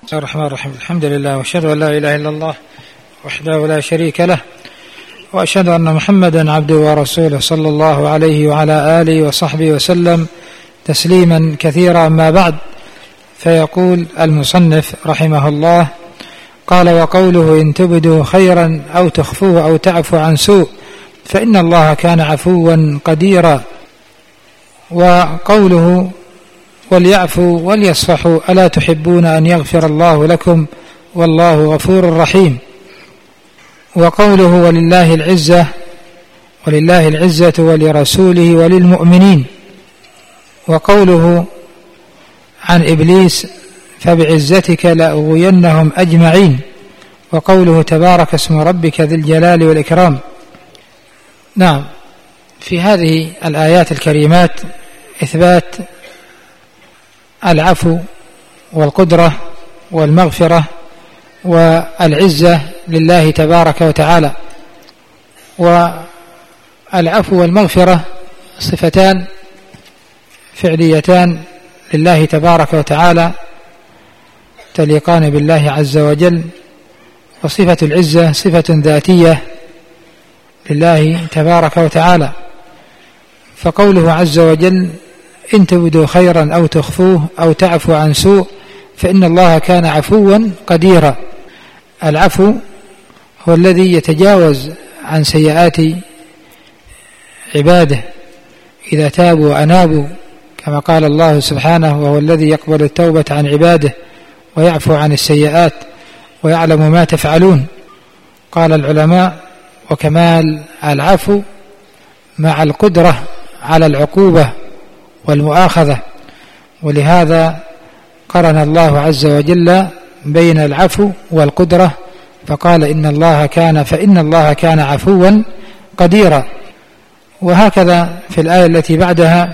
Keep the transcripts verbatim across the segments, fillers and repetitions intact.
بسم الله الرحمن الرحيم. الحمد لله وأشهد أن لا إله إلا الله وحده لا شريك له، وأشهد أن محمدا عبده ورسوله صلى الله عليه وعلى آله وصحبه وسلم تسليما كثيرا. ما بعد، فيقول المصنف رحمه الله: قال: وقوله إن تبدوا خيرا أو تخفوه أو تعفو عن سوء فإن الله كان عفوا قديرا. وقوله وليعفوا وليصفحوا ألا تحبون أن يغفر الله لكم والله غفور رحيم. وقوله ولله العزة ولله العزة ولرسوله وللمؤمنين. وقوله عن إبليس فبعزتك لأغوينهم أجمعين. وقوله تبارك اسم ربك ذي الجلال والإكرام. نعم، في هذه الآيات الكريمات إثبات العفو والقدرة والمغفرة والعزة لله تبارك وتعالى. والعفو والمغفرة صفتان فعليتان لله تبارك وتعالى تليقان بالله عز وجل، وصفة العزة صفة ذاتية لله تبارك وتعالى. فقوله عز وجل إن تبدوا خيرا أو تخفوه أو تعفو عن سوء فإن الله كان عفوا قديرا. العفو هو الذي يتجاوز عن سيئات عباده إذا تابوا وأنابوا، كما قال الله سبحانه: وهو الذي يقبل التوبة عن عباده ويعفو عن السيئات ويعلم ما تفعلون. قال العلماء: وكمال العفو مع القدرة على العقوبة والمؤاخذة، ولهذا قرن الله عز وجل بين العفو والقدرة فقال إن الله كان فإن الله كان عفوا قديرا. وهكذا في الآية التي بعدها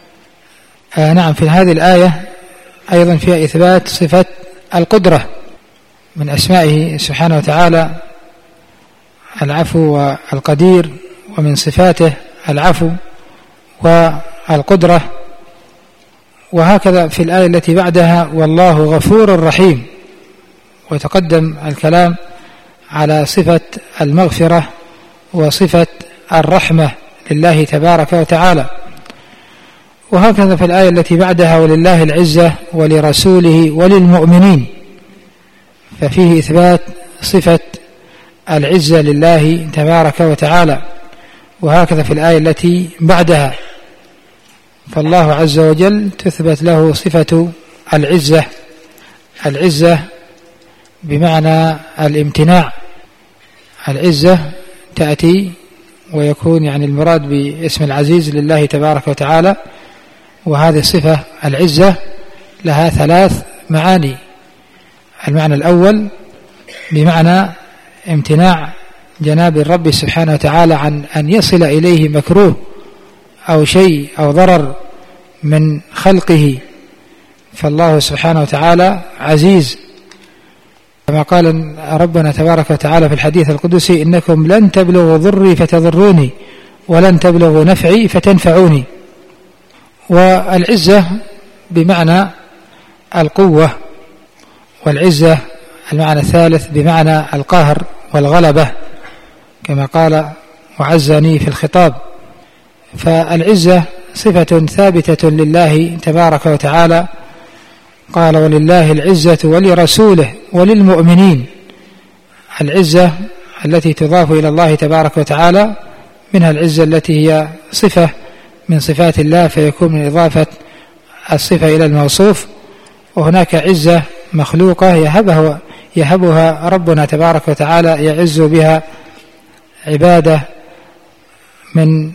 آه نعم في هذه الآية أيضا فيها إثبات صفة القدرة من أسمائه سبحانه وتعالى العفو والقدير، ومن صفاته العفو والقدرة. وهكذا في الآية التي بعدها والله غفور رحيم، وتقدم الكلام على صفة المغفرة وصفة الرحمة لله تبارك وتعالى. وهكذا في الآية التي بعدها ولله العزة ولرسوله وللمؤمنين، ففيه إثبات صفة العزة لله تبارك وتعالى. وهكذا في الآية التي بعدها فالله عز وجل تثبت له صفة العزة، العزة بمعنى الامتناع. العزة تأتي ويكون يعني المراد باسم العزيز لله تبارك وتعالى، وهذه الصفة العزة لها ثلاث معاني. المعنى الأول بمعنى امتناع جناب الرب سبحانه وتعالى عن أن يصل إليه مكروه أو شيء أو ضرر من خلقه، فالله سبحانه وتعالى عزيز، كما قال ربنا تبارك وتعالى في الحديث القدسي: إنكم لن تبلغوا ضري فتضروني ولن تبلغوا نفعي فتنفعوني. والعزة بمعنى القوة، والعزة المعنى الثالث بمعنى القهر والغلبة، كما قال وعزني في الخطاب. فالعزة صفة ثابتة لله تبارك وتعالى. قال ولله العزة ولرسوله وللمؤمنين. العزة التي تضاف إلى الله تبارك وتعالى منها العزة التي هي صفة من صفات الله، فيكون من إضافة الصفة إلى الموصوف. وهناك عزة مخلوقة يهبها, يهبها ربنا تبارك وتعالى يعز بها عباده من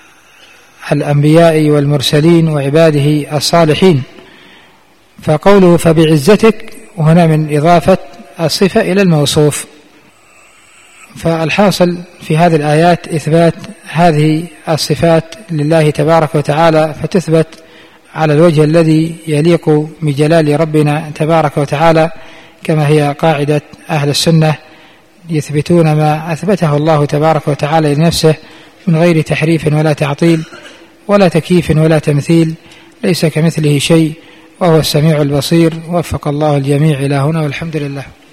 الأنبياء والمرسلين وعباده الصالحين. فقوله فبعزتك وهنا من إضافة الصفة إلى الموصوف. فالحاصل في هذه الآيات إثبات هذه الصفات لله تبارك وتعالى، فتثبت على الوجه الذي يليق بجلال ربنا تبارك وتعالى، كما هي قاعدة أهل السنة، يثبتون ما أثبته الله تبارك وتعالى لنفسه من غير تحريف ولا تعطيل ولا تكييف ولا تمثيل، ليس كمثله شيء وهو السميع البصير. وفق الله الجميع إلى هنا والحمد لله.